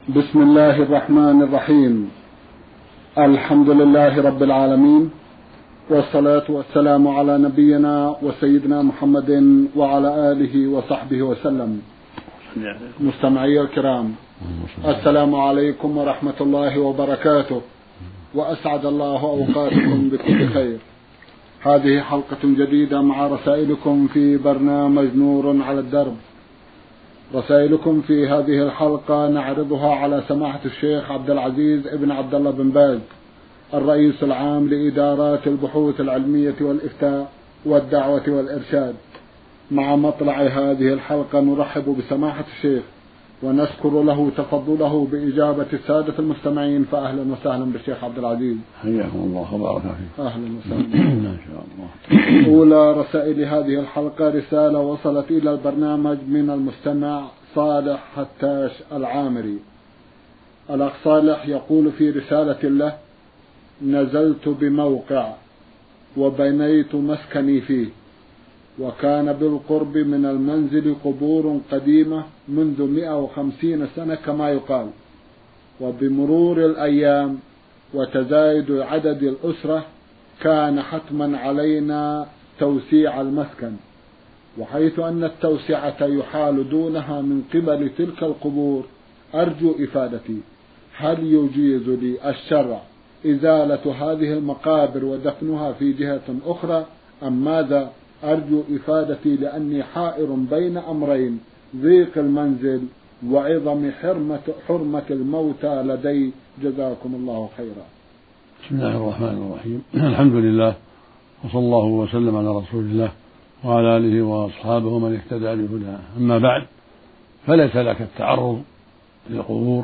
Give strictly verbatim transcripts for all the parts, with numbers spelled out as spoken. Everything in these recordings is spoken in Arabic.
بسم الله الرحمن الرحيم. الحمد لله رب العالمين، والصلاة والسلام على نبينا وسيدنا محمد وعلى آله وصحبه وسلم. مستمعي الكرام، السلام عليكم ورحمة الله وبركاته، وأسعد الله أوقاتكم بكل خير. هذه حلقة جديدة مع رسائلكم في برنامج نور على الدرب. رسائلكم في هذه الحلقة نعرضها على سماحة الشيخ عبد العزيز ابن عبد الله بن باز، الرئيس العام لإدارات البحوث العلمية والإفتاء والدعوة والإرشاد. مع مطلع هذه الحلقة نرحب بسماحة الشيخ ونشكر له تفضله بإجابة السادة المستمعين، فأهلا وسهلا بالشيخ عبد العزيز. حياكم الله وبارك فيك. أهلا وسهلا. ما شاء الله. أولى رسائل هذه الحلقة رسالة وصلت إلى البرنامج من المستمع صالح حتاش العامري. الأخ صالح يقول في رسالة له: نزلت بموقع وبنيت مسكني فيه، وكان بالقرب من المنزل قبور قديمة منذ مئة وخمسين سنة كما يقال، وبمرور الأيام وتزايد عدد الأسرة كان حتما علينا توسيع المسكن، وحيث أن التوسعة يحال دونها من قبل تلك القبور، أرجو إفادتي، هل يجيز لي الشرع إزالة هذه المقابر ودفنها في جهة أخرى أم ماذا؟ أرجو إفادتي لأني حائر بين أمرين: ضيق المنزل وعظم حرمة, حرمة الموتى لدي، جزاكم الله خيرا. بسم الله الرحمن الرحيم. الحمد لله، وصلى الله وسلم على رسول الله وعلى آله وأصحابه ومن اهتدى بهداه. أما بعد، فليس لك التعرض للقبور،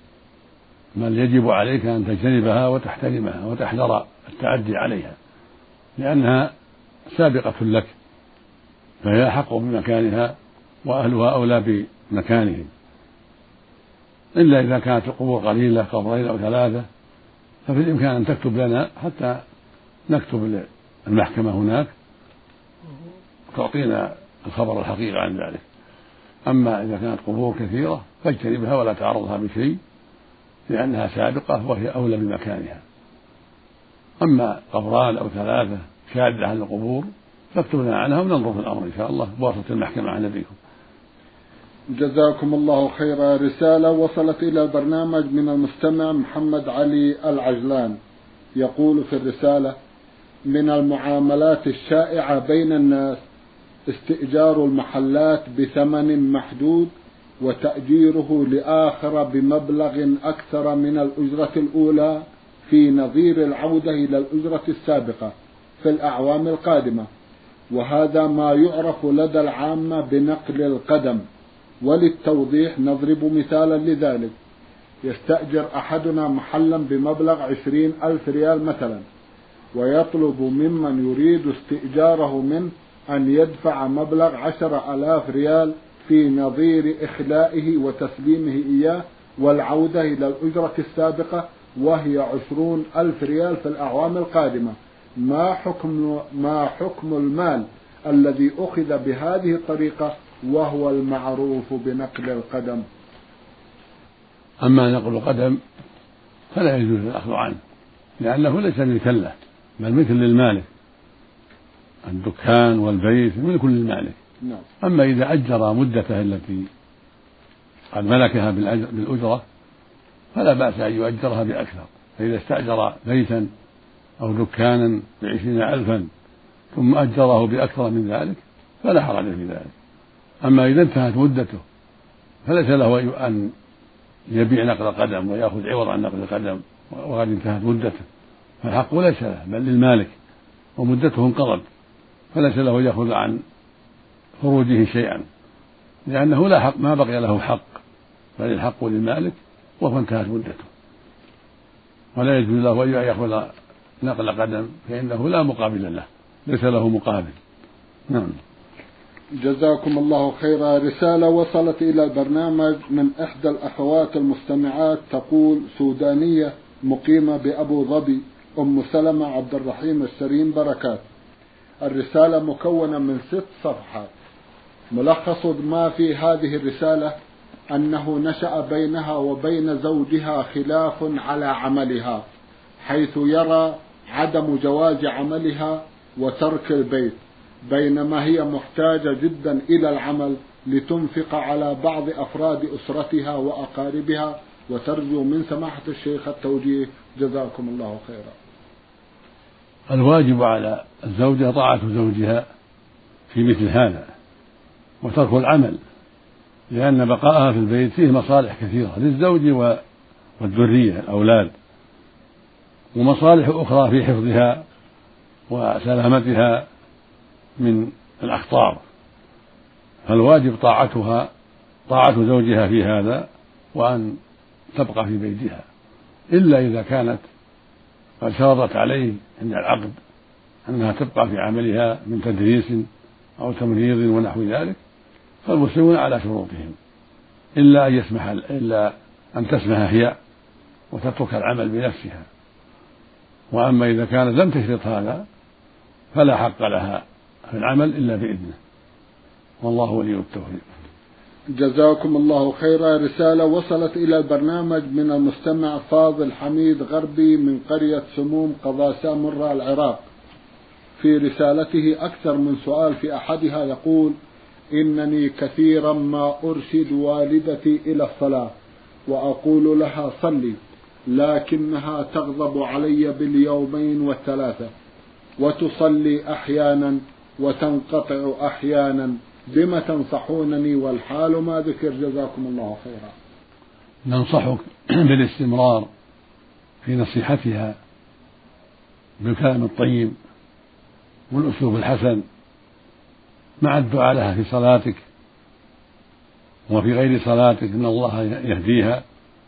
بل يجب عليك أن تجتنبها وتحترمها وتحذر التعدي عليها، لأنها سابقة لك، فهي أحق بمكانها وأهلها أولى بمكانهم، إلا إذا كانت القبور قليلة، قبرين أو ثلاثة، ففي الإمكان أن تكتب لنا حتى نكتب للمحكمة هناك تعطينا الخبر الحقيقي عن ذلك. أما إذا كانت قبور كثيرة فاجتنبها ولا تعرضها بشيء، لأنها سابقة وهي أولى بمكانها. أما قبران أو ثلاثة شاذة عن القبور فاكتب لنا عنها وننظر في الأمر إن شاء الله بواسطة المحكمة عن نبيكم. جزاكم الله خيرا. رسالة وصلت إلى البرنامج من المستمع محمد علي العجلان، يقول في الرسالة: من المعاملات الشائعة بين الناس استئجار المحلات بثمن محدود وتأجيره لآخر بمبلغ أكثر من الأجرة الأولى في نظير العودة إلى الأجرة السابقة في الأعوام القادمة، وهذا ما يعرف لدى العامة بنقل القدم. وللتوضيح نضرب مثالا لذلك: يستأجر أحدنا محلا بمبلغ عشرين ألف ريال مثلا، ويطلب ممن يريد استئجاره منه أن يدفع مبلغ عشر ألاف ريال في نظير إخلائه وتسليمه إياه والعودة إلى الأجرة السابقة، وهي عشرون ألف ريال في الأعوام القادمة. ما حكم, ما حكم المال الذي أخذ بهذه الطريقة وهو المعروف بنقل القدم؟ أما نقل القدم فلا يجوز الأخذ عنه، لأنه ليس ملكا له، بل ملك للمالك، الدكان والبيت ملك للمالك. نعم. أما إذا أجر مدته التي قد ملكها بالأجرة فلا بأس أن يؤجرها بأكثر، فإذا استأجر بيتا أو دكانا بعشرين ألفا ثم أجره بأكثر من ذلك فلا حرج في ذلك. أما إذا انتهت مدته فليس له أن يبيع نقل القدم ويأخذ عوض عن نقل القدم وقد انتهت مدته، فالحق ليس له بل للمالك، ومدته انقضت، فليس له يأخذ عن خروجه شيئا، لأنه لا حق، ما بقي له حق، بل الحق للمالك وهو انتهت مدته، ولا يجوز له أن يأخذ نقل قدم فإنه لا مقابل له، ليس له مقابل. نعم. جزاكم الله خيرا. رسالة وصلت إلى البرنامج من إحدى الأخوات المستمعات، تقول: سودانية مقيمة بأبو ظبي، أم سلمة عبد الرحيم السرين بركات. الرسالة مكونة من ست صفحات. ملخص ما في هذه الرسالة: أنه نشأ بينها وبين زوجها خلاف على عملها، حيث يرى عدم جواز عملها وترك البيت، بينما هي محتاجة جدا إلى العمل لتنفق على بعض أفراد أسرتها وأقاربها، وترجو من سماحة الشيخ التوجيه جزاكم الله خيرا. الواجب على الزوجة طاعة زوجها في مثل هذا وترك العمل، لأن بقاءها في البيت فيه مصالح كثيرة للزوج والذرية الأولاد، ومصالح أخرى في حفظها وسلامتها من الأخطار، فالواجب طاعتها طاعة زوجها في هذا، وأن تبقى في بيتها، إلا إذا كانت قد شرطت عليه عند العقد أنها تبقى في عملها من تدريس أو تمريض ونحو ذلك، فالمسلمون على شروطهم، إلا أن يسمح إلا أن تسمح هي وتترك العمل بنفسها. وأما إذا كانت لم تشرط هذا فلا حق لها في العمل إلا بإذنه، والله ولي التوفيق. جزاكم الله خيرا. رسالة وصلت إلى البرنامج من المستمع فاضل حميد غربي من قرية سموم قضاء سامراء العراق. في رسالته أكثر من سؤال، في أحدها يقول: إنني كثيرا ما أرشد والدتي إلى الصلاة وأقول لها صلي، لكنها تغضب علي باليومين والثلاثة، وتصلي أحيانا وتنقطع أحيانا، بما تنصحونني والحال ما ذكر جزاكم الله خيرا؟ ننصحك بالاستمرار في نصيحتها بالكلام الطيب والأسلوب الحسن، مع الدعاء لها في صلاتك وفي غير صلاتك، إن الله يهديها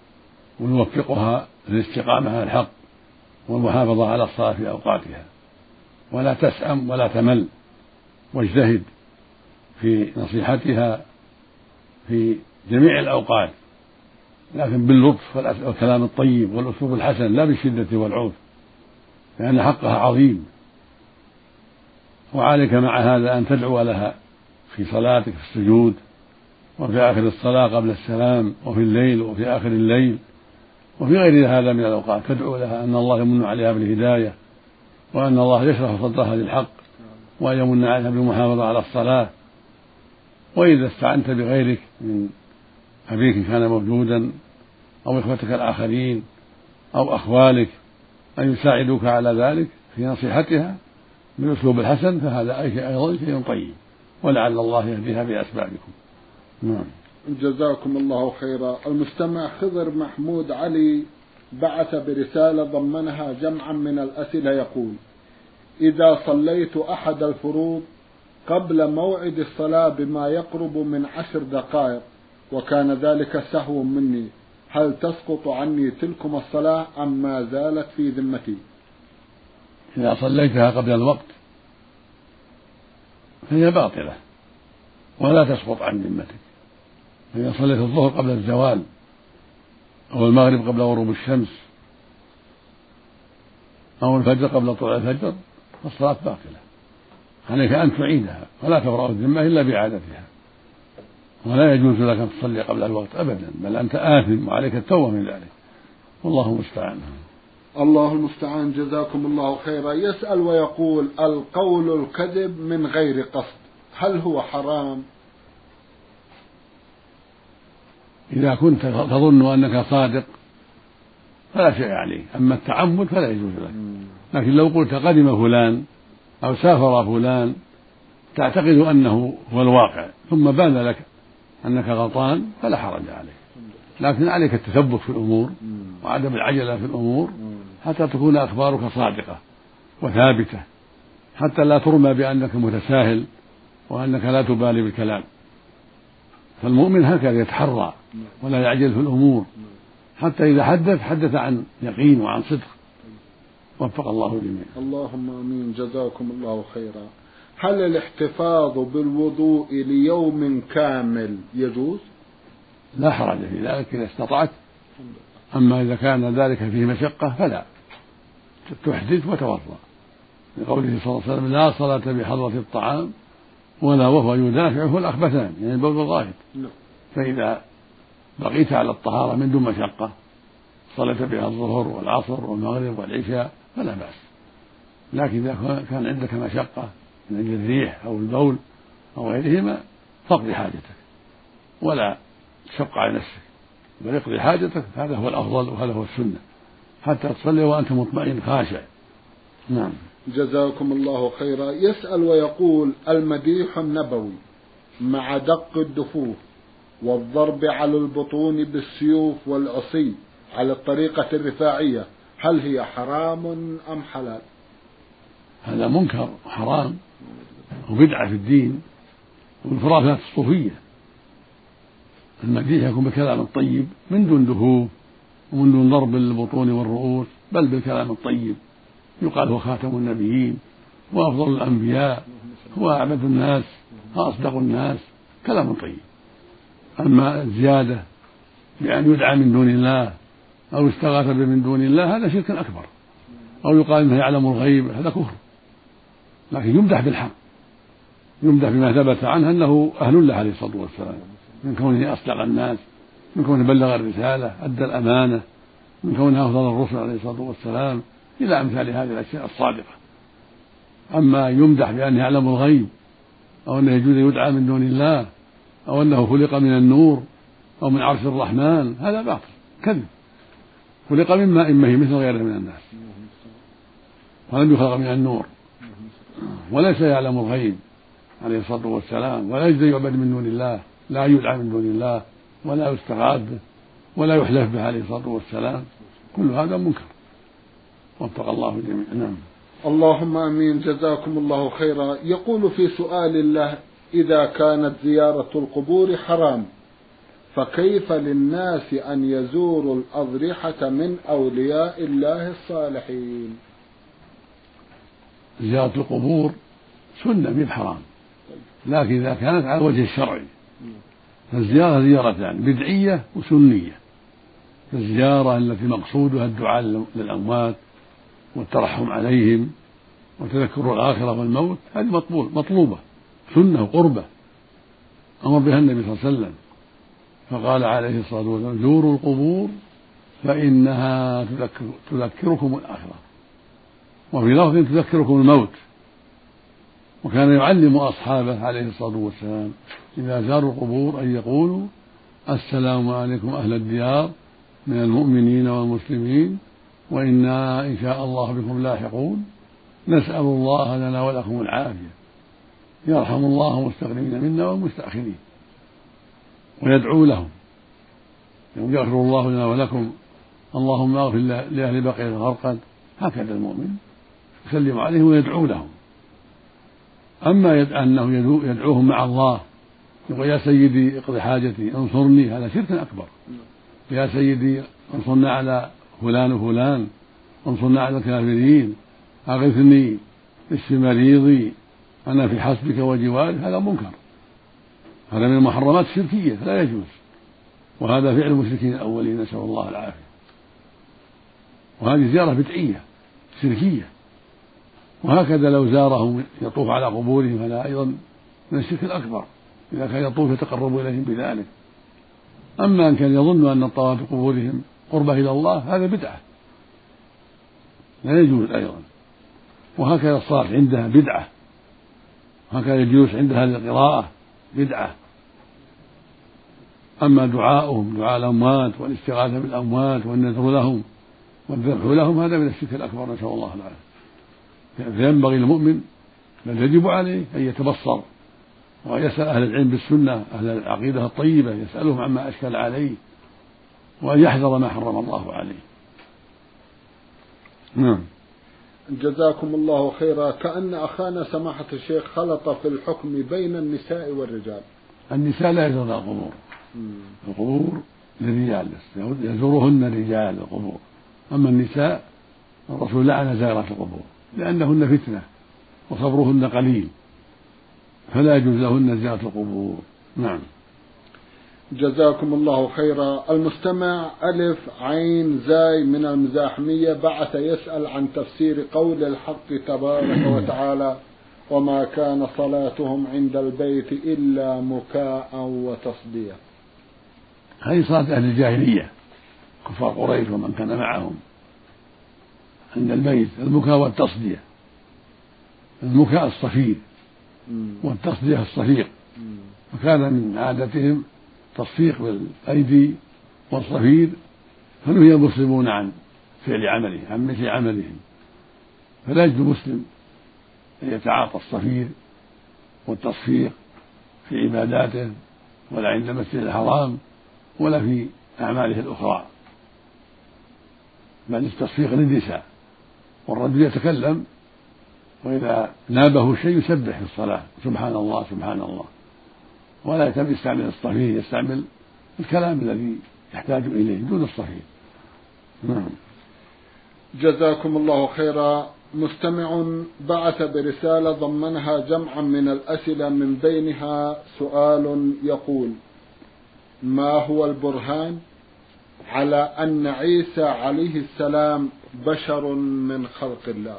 ويوفقها للاستقامة على الحق والمحافظة على الصلاة في أوقاتها، ولا تسأم ولا تمل، واجتهد في نصيحتها في جميع الأوقات، لكن باللطف والكلام الطيب والأسلوب الحسن، لا بالشدة والعنف، لأن حقها عظيم. وعليك مع هذا أن تدعو لها في صلاتك في السجود وفي آخر الصلاة قبل السلام وفي الليل وفي آخر الليل وفي غير هذا من الأوقات، تدعو لها أن الله يمن عليها بالهداية، وأن الله يشرح صدرها للحق، وأن يمن عليها بالمحافظة على الصلاة. وإذا استعنت بغيرك من أبيك كان موجودا أو إخوتك الآخرين أو أخوالك أن يساعدوك على ذلك في نصيحتها بالأسلوب الحسن، فهذا أيضا شيء طيب، ولعل الله يهديها بأسبابكم. نعم. جزاكم الله خيرا. المستمع خضر محمود علي بعث برسالة ضمنها جمعا من الأسئلة، يقول: إذا صليت أحد الفروض قبل موعد الصلاة بما يقرب من عشر دقائق وكان ذلك سهو مني، هل تسقط عني تلكم الصلاة أم ما زالت في ذمتي؟ إذا صليتها قبل الوقت فهي باطلة ولا تسقط عن ذمتك. فإذا صليت الظهر قبل الزوال أو المغرب قبل غروب الشمس أو الفجر قبل طلوع الفجر فالصلاة باطلة، عليك أن تعيدها ولا تبرأ الذمة إلا بإعادتها، ولا يجوز لك أن تصلي قبل الوقت أبدا، بل أنت آثم وعليك التوبة من ذلك، والله المستعان. الله المستعان. جزاكم الله خيرا. يسأل ويقول: القول الكذب من غير قصد هل هو حرام؟ إذا كنت تظن أنك صادق فلا شيء عليه، أما التعمد فلا يجوز لك. لكن لو قلت قدم فلان أو سافر فلان تعتقد أنه هو الواقع ثم بان لك أنك غلطان فلا حرج عليك، لكن عليك التثبت في الأمور وعدم العجلة في الأمور حتى تكون أخبارك صادقة وثابتة، حتى لا ترمى بأنك متساهل وأنك لا تبالي بالكلام. فالمؤمن هكذا يتحرى ولا يعجل في الأمور، حتى إذا حدث حدث عن يقين وعن صدق. وفق الله الجميع. اللهم آمين. جزاكم الله خيرا. هل الاحتفاظ بالوضوء ليوم كامل يجوز؟ لا حرج في ذلك إذا استطعت، أما إذا كان ذلك فيه مشقة فلا، تحدث وتوضأ، لقوله صلى الله عليه وسلم: لا صلاة بحضرة الطعام ولا وهو يدافعه الأخبثان، يعني البول والغائط. فإذا بقيت على الطهارة من دون مشقة صليت بها الظهر والعصر والمغرب والعشاء فلا بأس. لكن إذا كان عندك مشقة من أجل الريح أو البول أو غيرهما فاقضي حاجتك ولا تشق على نفسك، بل اقضي حاجتك، هذا هو الأفضل وهذا هو السنة، حتى تصلي وأنت مطمئن خاشع. نعم. جزاكم الله خيرا. يسأل ويقول: المديح النبوي مع دق الدفوف والضرب على البطون بالسيوف والعصي على الطريقة الرفاعية هل هي حرام أم حلال؟ هذا منكر حرام وبدعة في الدين والخرافات الصوفية. المديح يكون بالكلام الطيب من دون دفوف ومن دون ضرب البطون والرؤوس، بل بالكلام الطيب، يقال هو خاتم النبيين وأفضل الأنبياء وأعبد الناس وأصدق الناس، كلام طيب. أما الزيادة بأن يدعى من دون الله أو يستغاث به من دون الله هذا شرك أكبر، أو يقال إنه يعلم الغيب، هذا كفر. لكن يمدح بالحق، يمدح بما ثبت عنه أنه أهل له عليه الصلاة والسلام، من كونه أصدق الناس، من كونه بلغ الرسالة، أدى الأمانة، من كونه أفضل الرسل عليه الصلاة والسلام، إلى أمثال هذه الأشياء الصادقة. أما يمدح بأن يعلم الغيب أو أنه يجوز يدعى من دون الله أو أنه خلق من النور أو من عرش الرحمن، هذا باطل كذب. خلق من ماء مهين مثل غيره من الناس، ولم يخلق من النور، وليس يعلم الغيب عليه الصلاة والسلام، ولا يجوز يعبد من دون الله، لا يدعى من دون الله ولا يستغاث به ولا يحلف به عليه الصلاة والسلام، كل هذا منكر. وفق الله الجميع. نعم. اللهم آمين. جزاكم الله خيرا. يقول في سؤال الله: إذا كانت زيارة القبور حرام فكيف للناس أن يزوروا الأضرحة من أولياء الله الصالحين؟ زيارة القبور سنة من حرام، لكن إذا كانت على الوجه الشرعي فالزيارة زيارتان، بدعية وسنية. الزيارة التي مقصودها الدعاء للأموات والترحم عليهم وتذكر الآخرة والموت هذه مطلوب مطلوبة سنة وقربة أمر بها النبي صلى الله عليه وسلم، فقال عليه الصلاة والسلام: زوروا القبور فإنها تذكر تذكركم الآخرة، وفي لفظ تذكركم الموت. وكان يعلم أصحابه عليه الصلاة والسلام إذا زاروا القبور أن يقولوا: السلام عليكم أهل الديار من المؤمنين والمسلمين وإنا إن شاء الله بكم لاحقون، نسأل الله لنا ولكم العافية، يرحم الله المستقدمين منا والمستأخرين. ويدعو لهم يغفر الله لنا ولكم، اللهم اغفر لأهل بقية الغرقد، هكذا المؤمن يسلم عليهم ويدعو لهم. أما أنه يدعوهم مع الله، يقول: يا سيدي اقض حاجتي انصرني، هذا شرك أكبر. يا سيدي انصرنا على فلان وفلان، انصرنا على الكافرين، أغثني، اشف مريضي، أنا في حسبك وجوارك، هذا منكر، هذا من المحرمات الشركية لا يجوز، وهذا فعل المشركين الأولين، نسأل الله العافية. وهذه زيارة بدعية شركية. وهكذا لو زارهم يطوف على قبورهم هذا أيضا من الشرك الأكبر، إذا كان يطوف يتقرب إليهم بذلك. أما أن كان يظن أن الطواف بقبورهم قربة إلى الله هذا بدعة لا يجوز أيضا. وهكذا الصلاة عندها بدعة، وهكذا الجلوس عندها للقراءة بدعة. أما دعاؤهم دعاء الأموات والاستغاثة بالأموات والنذر لهم والذبح لهم هذا من الشرك الأكبر، نسأل الله العافية. فينبغي المؤمن بل يجب عليه أن يتبصر ويسأل أهل العلم بالسنة، أهل العقيدة الطيبة، يسألهم عما أشكل عليه وأن يحذر ما حرم الله عليه. نعم. جزاكم الله خيرا. كأن أخانا سماحة الشيخ خلط في الحكم بين النساء والرجال. النساء لا يزورن القبور، القبور للرجال يزورهن رجال القبور. أما النساء الرسول لعن زائرات القبور لأنهن فتنة وصبرهن قليل، فلا يجوز لهن زيارة القبور. نعم. جزاكم الله خيرا. المستمع ألف عين زاي من المزاحمية بعث يسأل عن تفسير قول الحق تبارك وتعالى: وما كان صلاتهم عند البيت إلا مكاء وتصدية. هذه صلاة أهل الجاهلية كفار قريش ومن كان معهم عند الميت، البكاء والتصدية، المكاء الصفير والتصدية الصفيق، وكان من عادتهم تصفيق بالأيدي والصفير، فنهي المسلمون عن فعل عمله عن مثل عملهم، فلا يجوز مسلم أن يتعاطى الصفير والتصفيق في عباداته ولا عند المسجد الحرام ولا في أعماله الأخرى، بل التصفيق للنساء، والرجل يتكلم وإذا نابه شيء يسبح في الصلاة سبحان الله سبحان الله، ولا يستعمل الصفير، يستعمل الكلام الذي يحتاج إليه دون الصفير. نعم. جزاكم الله خيرا. مستمع بعث برسالة ضمنها جمعا من الأسئلة، من بينها سؤال يقول: ما هو البرهان على أن عيسى عليه السلام بشر من خلق الله؟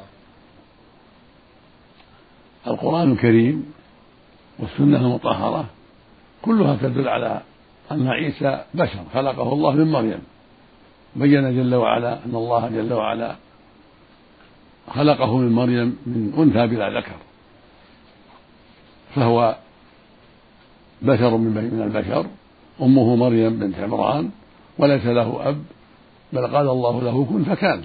القرآن الكريم والسنة المطهرة كلها تدل على أن عيسى بشر خلقه الله من مريم، بين جل وعلا أن الله جل وعلا خلقه من مريم من أنثى بلا ذكر، فهو بشر من البشر، أمه مريم بنت عمران، وليس له أب، بل قال الله له كن فكان،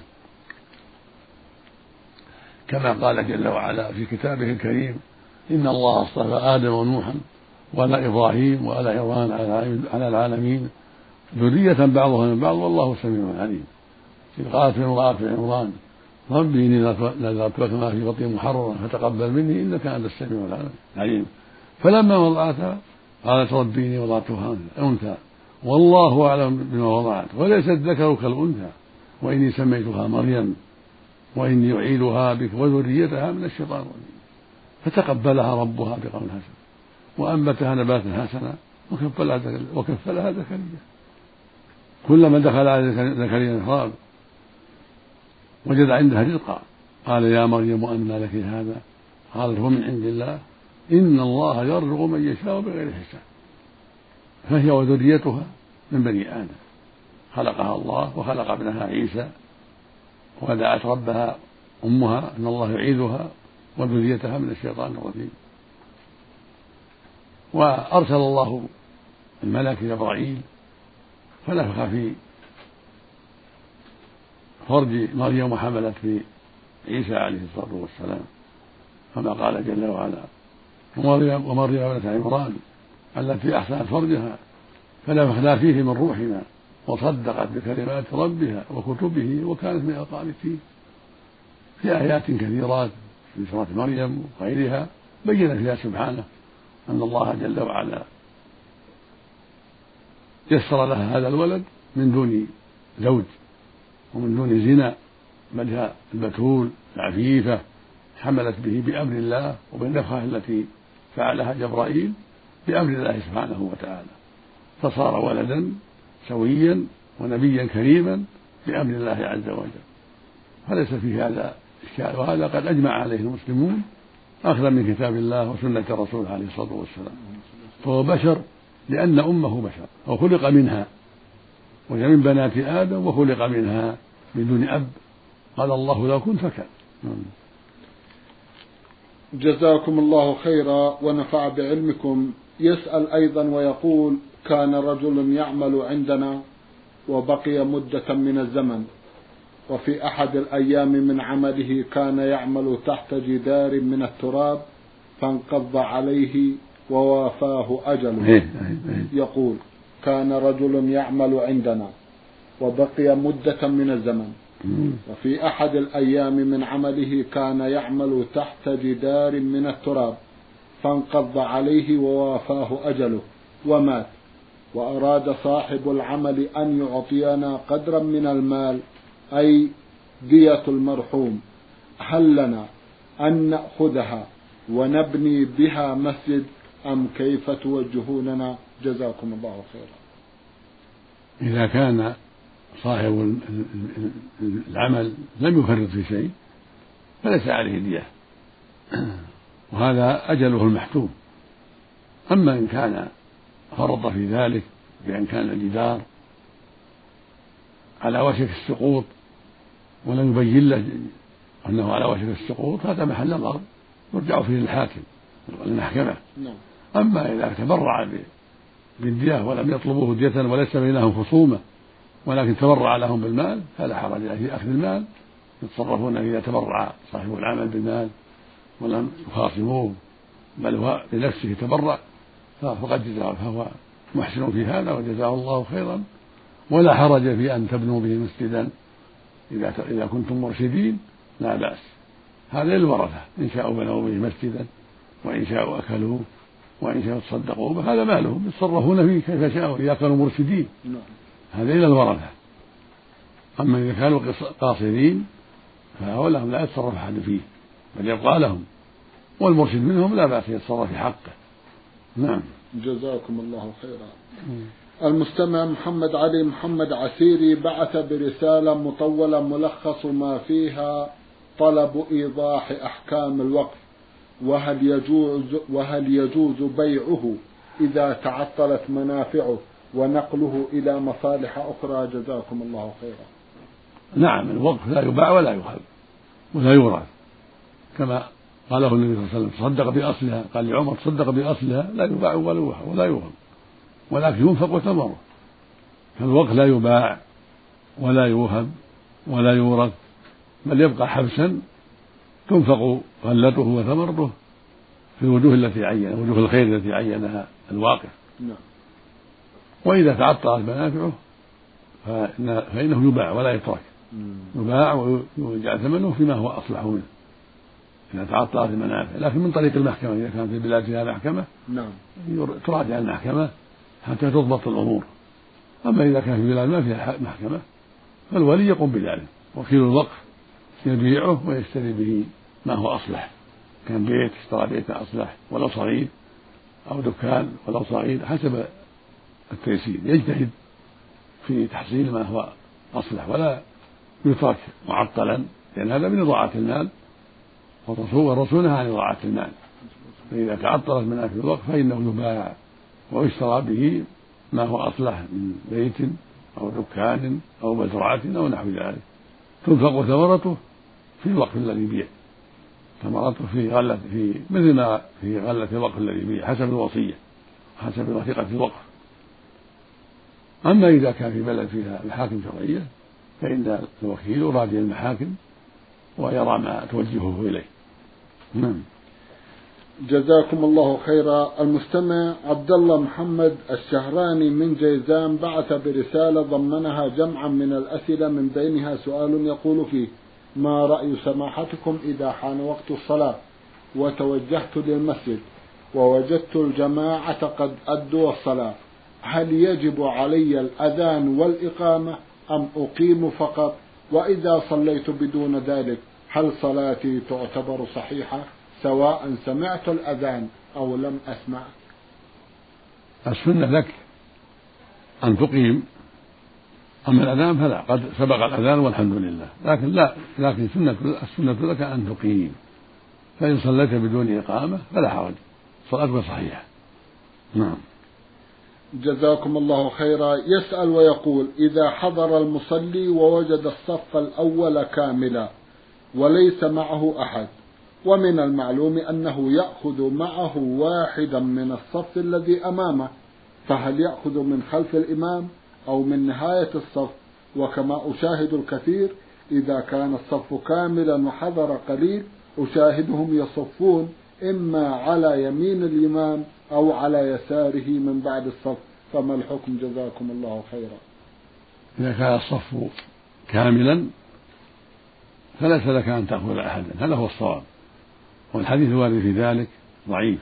كما قال جل وعلا في كتابه الكريم: إن الله اصطفى آدم ونوحا وآل إبراهيم وآل عمران على العالمين ذرية بعضها من بعض والله سميع عليم. إذ قالت امرأة عمران: ربي إني نذرت لك ما في بطني محررا فتقبل مني إنك أنت السميع العليم. فلما وضعتها قالت ربي إني وضعتها أنثى والله أعلم بما وضعت وليس الذكر كالأنثى وإني سميتها مريم وإني أعيدها بك وذريتها من الشيطان الرجيم. فتقبلها ربها بقول حسن وأنبتها نباتا حسنا وكفلها زكريا. كلما دخل على زكريا المحراب وجد عندها رزقا قال: يا مريم أنى لك هذا؟ قالت: هو من عند الله إن الله يرزق من يشاء بغير حساب. فهي وذريتها من بني آدم، خلقها الله وخلق ابنها عيسى، ودعت ربها أمها أن الله يعيذها وذريتها من الشيطان الرجيم. وأرسل الله الملك جبرائيل فنفخ في فرج مريم وحملت في عيسى عليه الصلاة والسلام، كما قال جل وعلا: ومريم ومريم ابنة عمران التي أحسنت فرجها فنفخنا فيه من روحنا وصدقت بكلمات ربها وكتبه وكانت من القانتين. في آيات كثيرات في سورة مريم وغيرها بين فيها سبحانه أن الله جل وعلا يسر لها هذا الولد من دون زوج ومن دون زنا، بل هي البتول العفيفة حملت به بأمر الله وبالنفخة التي فعلها جبرائيل بأمر الله سبحانه وتعالى، فصار ولدا سويا ونبيا كريما بأمر الله عز وجل، فليس في هذا إشكال، وهذا قد أجمع عليه المسلمون أخذا من كتاب الله وسنة الرسول عليه الصلاة والسلام. فهو بشر لأن أمه بشر وخلق منها، وهي من بنات آدم وخلق منها من دون أب، قال الله له كن فكان. جزاكم الله خيرا ونفع بعلمكم. يسأل أيضا ويقول: كان رجل يعمل عندنا وبقي مدة من الزمن، وفي أحد الأيام من عمله كان يعمل تحت جدار من التراب فانقض عليه ووافاه أجله. يقول: كان رجل يعمل عندنا وبقي مدة من الزمن، وفي أحد الأيام من عمله كان يعمل تحت جدار من التراب فانقض عليه ووافاه أجله ومات، وأراد صاحب العمل أن يعطينا قدرا من المال أي دية المرحوم، هل لنا أن نأخذها ونبني بها مسجد أم كيف توجهوننا؟ جزاكم الله خيرا. إذا كان صاحب العمل لم يفرط في شيء فليس عليه دية، وهذا أجله المحتوم. أما إن كان فرط في ذلك بأن كان الجدار على وشك السقوط ولم يبين له أنه على وشك السقوط هذا محل نظر يرجع فيه للحاكم المحكمة. أما إذا تبرع بالدية ولم يطلبوه دية وليس بينهم خصومة ولكن تبرع لهم بالمال فلا حرج في أخذ المال، يتصرفون إذا تبرع صاحب العمل بالمال ولم يخاصموه بل هو بنفسه تبرع فقد جزاه، فهو محسن في هذا وجزاه الله خيرا، ولا حرج في أن تبنوا به مسجدا إذا إذا كنتم مرشدين لا بأس، هذا للورثة إن شاءوا بنوا به مسجدا وإن شاءوا أكلوه وإن شاءوا تصدقوا به هذا مالهم يتصرفون فيه كيف شاءوا إذا كانوا مرشدين، هذا إلى الورثة. أما إذا كانوا قاصرين فهؤلاء لا يتصرف أحد فيه بل يبقى لهم، والمرشد منهم لا بأس يتصرف في حقه. نعم. جزاكم الله خيرا. المستمع محمد علي محمد عسيري بعث برسالة مطولة ملخص ما فيها طلب إيضاح أحكام الوقف، وهل يجوز وهل يجوز بيعه إذا تعطلت منافعه ونقله إلى مصالح أخرى؟ جزاكم الله خيرا. نعم، الوقف لا يباع ولا يوهب ولا يورث، كما قاله النبي صلى الله عليه وسلم تصدق بأصلها، قال لعمر تصدق بأصلها لا يباع ولا يوهب ولكن ينفق ثمره، فالوقف لا يباع ولا يوهب ولا يورث بل يبقى حبسا تنفق غلته وثمرته في الوجوه التي عين وجوه الخير التي عينها الواقف. وإذا تعطلت منافعه فإنه يباع ولا يترك، يباع ويجعل ثمنه فيما هو أصلح منه إذا تعطلت المنافع، لكن من طريق المحكمة إذا كانت في البلاد فيها محكمة تراجع المحكمة حتى تضبط الأمور. أما إذا كان في بلاد ما فيها محكمة فالولي يقوم بذلك، وكيل الوقف يبيعه ويشتري به ما هو أصلح، كان بيت اشترى بيتا أصلح ولو صغير أو دكان ولو صغير حسب التيسير، يجتهد في تحصيل ما هو أصلح ولا يترك معطلا، لأن هذا من إضاعة المال والرسول نهى عن إضاعة المال. فإذا تعطلت منافع الوقف فإنه يباع ويشترى به ما هو أصلح من بيت أو دكان أو مزرعة أو نحو ذلك، تنفق ثمرته في الوقف الذي يبيع، ثمرته في غلة في مثل ما في غلة الوقف الذي يبيع حسب الوصية حسب وثيقة الوقف. أما إذا كان في بلد فيها محاكم شرعية فإن الوكيل يراجع المحاكم ويرى ما توجهه إليه. نعم. جزاكم الله خيرا. المستمع عبد الله محمد الشهراني من جيزان بعث برسالة ضمنها جمعا من الأسئلة من بينها سؤال يقول فيه: ما رأي سماحتكم إذا حان وقت الصلاة وتوجهت للمسجد ووجدت الجماعة قد أدوا الصلاة، هل يجب علي الأذان والإقامة أم أقيم فقط؟ وإذا صليت بدون ذلك هل صلاتي تعتبر صحيحة سواء سمعت الأذان أو لم أسمع؟ السنة لك أن تقيم، أما الأذان فلا، قد سبق الأذان والحمد لله، لكن لا لكن سنة السنة لك أن تقيم، فإن صليت بدون إقامة فلا حرج، صلاتك صحيحة. نعم. جزاكم الله خيرا. يسأل ويقول: إذا حضر المصلي ووجد الصف الأول كاملا وليس معه أحد، ومن المعلوم أنه يأخذ معه واحدا من الصف الذي أمامه، فهل يأخذ من خلف الإمام أو من نهاية الصف؟ وكما أشاهد الكثير إذا كان الصف كاملا وحضر قليل أشاهدهم يصفون إما على يمين الإمام أو على يساره من بعد الصف، فما الحكم؟ جزاكم الله خيرا. إذا كان الصف كاملا فليس لك أن تأخذ أحدا، هذا هو الصواب، والحديث الوارد في ذلك ضعيف،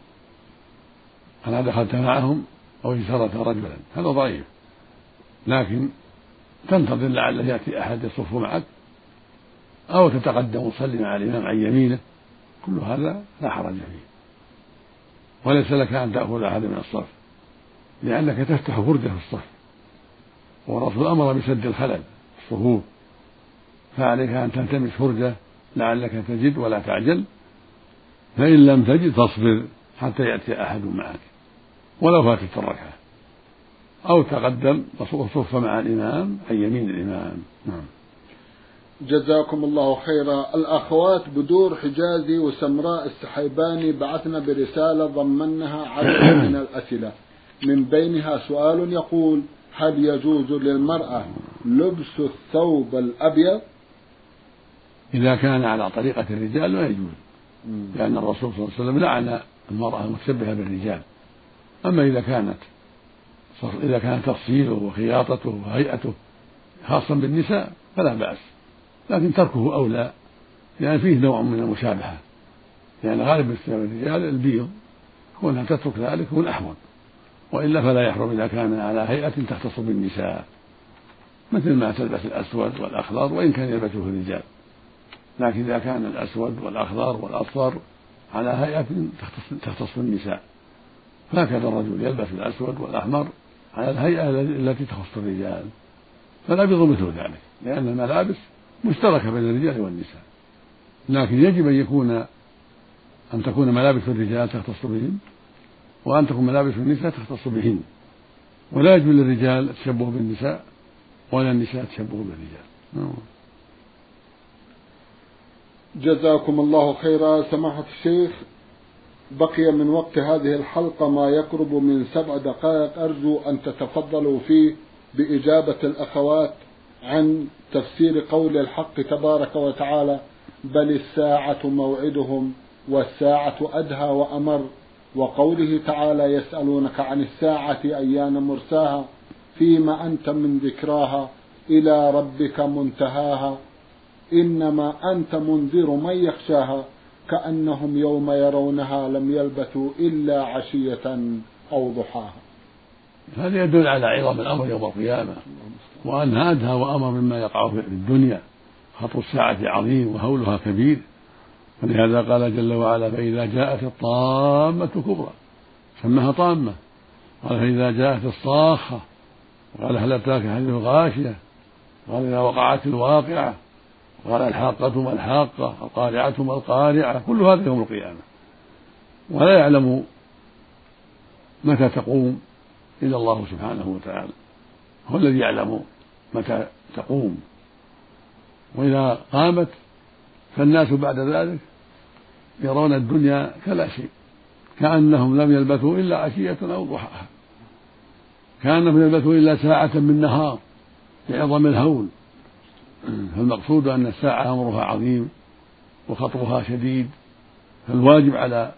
أنا دخلت معهم أو اجترت رجلا، هذا ضعيف، لكن تنتظر لعله يأتي أحد يصف معك أو تتقدم وتصلي مع الإمام عن يمينه، كل هذا لا حرج فيه، وليس لك أن تأخذ أحد من الصف لأنك تفتح فرجة في الصف، والرسول أمر بسد الخلل في الصفوف، فعليك أن تلتمس فرجة لعلك تجد ولا تعجل، فإن لم تجد فاصبر حتى يأتي أحد معك ولو فاتت الركعة. أو تقدم وصف مع الإمام عن يمين الإمام. نعم. جزاكم الله خيرا. الأخوات بدور حجازي وسمراء السحيباني بعثنا برسالة ضمنها عدد من الأسئلة، من بينها سؤال يقول: هل يجوز للمرأة لبس الثوب الأبيض؟ إذا كان على طريقة الرجال لا يجوز، لأن الرسول صلى الله عليه وسلم لعن المرأة المتشبهة بالرجال. أما إذا كانت إذا كان تفصيله وخياطته وهيئته خاصا بالنساء فلا بأس، لكن تركه أولى، لأن فيه نوع من المشابهة، لأن غالب الرجال البيض، كونها تترك ذلك هو الأحوط، وإلا فلا يحرم إذا كان على هيئة تختص بالنساء، مثل ما تلبس الأسود والأخضر وإن كان يلبسه الرجال، لكن إذا كان الأسود والأخضر والأصفر على هيئة تختص بالنساء، فهكذا الرجل يلبس الأسود والأحمر على الهيئة التي تخص الرجال، فالأبيض مثل ذلك، لأن الملابس مشتركة بين الرجال والنساء، لكن يجب أن يكون أن تكون ملابس الرجال تختص بهم، وأن تكون ملابس النساء تختص بهن، ولا يجوز للرجال التشبه بالنساء ولا النساء التشبه بالرجال. جزاكم الله خيرا. سماحة الشيخ، بقي من وقت هذه الحلقة ما يقرب من سبع دقائق، أرجو أن تتفضلوا فيه بإجابة الأخوات عن تفسير قول الحق تبارك وتعالى: بل الساعة موعدهم والساعة أدهى وأمر، وقوله تعالى: يسألونك عن الساعة أيان مرساها فيما أنت من ذكراها إلى ربك منتهاها إنما أنت منذر من يخشاها كأنهم يوم يرونها لم يلبثوا إلا عشية أو ضحاها. هذا يدل على عظم الأمر يوم القيامة، وأن أدهى وأمر مما يقع في الدنيا، خطر الساعة عظيم وهولها كبير، ولهذا قال جل وعلا: فإذا جاءت الطامة الكبرى، سماها طامة، قال: فإذا جاءت الصاخة، وقال: هل أتاك حديث الغاشية، قال: إذا وقعت الواقعة، قال: الحاقة ما الحاقة، القارعة ما القارعة، كل هذا يوم القيامة، ولا يعلم متى تقوم إلا الله سبحانه وتعالى، هو الذي يعلم متى تقوم، وإذا قامت فالناس بعد ذلك يرون الدنيا كلا شيء، كأنهم لم يلبثوا إلا عشية أو ضحاها، كأنهم يلبثوا إلا ساعة من نهار لعظم الهول. فالمقصود أن الساعة أمرها عظيم وخطرها شديد، فالواجب على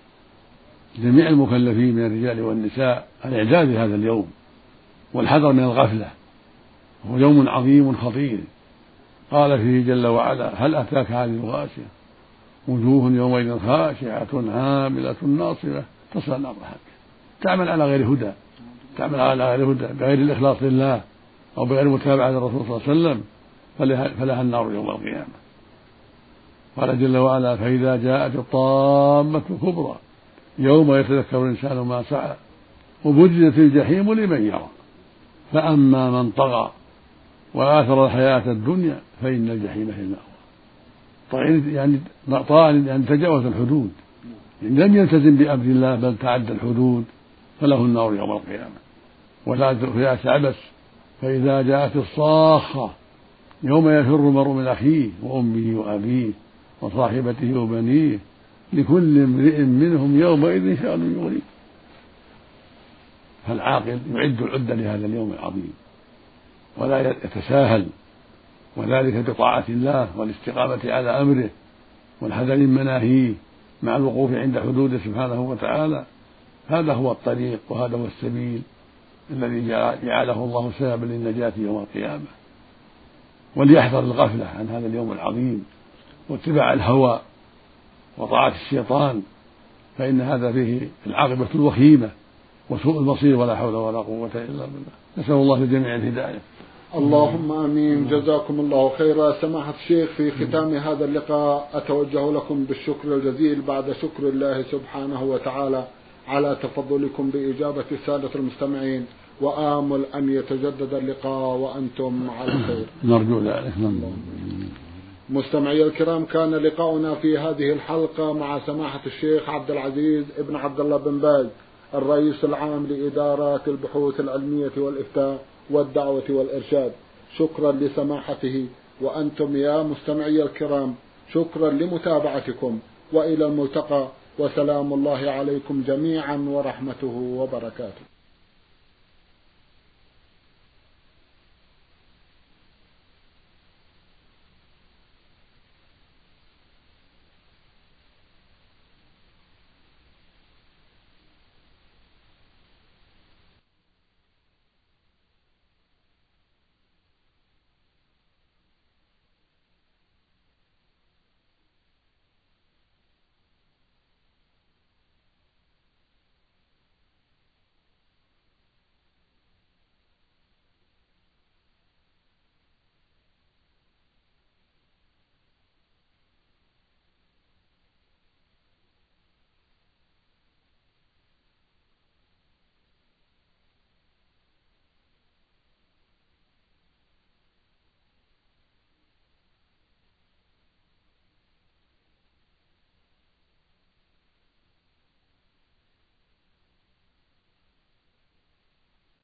جميع المكلفين من الرجال والنساء الإعداد لهذا اليوم والحذر من الغفلة، هو يوم عظيم خطير. قال فيه جل وعلا: هل أتاك هذه الغاشية، وجوه يومئذ خاشعة عاملة ناصبة تصلى نار جهنم، تعمل على غير هدى، تعمل على غير هدى بغير الإخلاص لله أو بغير متابعة للرسول صلى الله عليه وسلم، فلها النار يوم القيامة. قال جل وعلا: فإذا جاءت الطامة الكبرى يوم يتذكر الإنسان ما سعى وبرزت الجحيم لمن يرى فأما من طغى وآثر الحياة الدنيا فإن الجحيم هي المأوى. طيب يعني طال يعني تجاوز الحدود، يعني لم يلتزم بأمر الله بل تعدى الحدود، فله النار يوم القيامة. ولا تدخل عبث: فإذا جاءت الصاخة يوم يفر المرء من أخيه وأمه وأبيه وصاحبته وبنيه لكل امرئ منهم يومئذ شأن يغنيه. فالعاقل يعد العدة لهذا اليوم العظيم ولا يتساهل، وذلك بطاعة الله والاستقامة على أمره والحذر من مناهيه مع الوقوف عند حدوده سبحانه وتعالى. هذا هو الطريق وهذا هو السبيل الذي جعله الله سببا للنجاة يوم القيامة. وليحذر الغفلة عن هذا اليوم العظيم واتباع الهوى وطاعة الشيطان، فإن هذا فيه العاقبة الوخيمة وسوء المصير، ولا حول ولا قوة إلا بالله. نسأل الله للجميع الهداية. اللهم آمين. جزاكم الله خيرا. سماحة الشيخ، في ختام هذا اللقاء أتوجه لكم بالشكر الجزيل بعد شكر الله سبحانه وتعالى على تفضلكم بإجابة السادة المستمعين، وآمل أن يتجدد اللقاء وأنتم على خير. نرجو ذلك. مستمعي الكرام، كان لقاؤنا في هذه الحلقة مع سماحة الشيخ عبد العزيز ابن عبد الله بن باز الرئيس العام لإدارات البحوث العلمية والإفتاء والدعوة والإرشاد. شكرا لسماحته، وأنتم يا مستمعي الكرام شكرا لمتابعتكم، وإلى الملتقى، وسلام الله عليكم جميعا ورحمته وبركاته.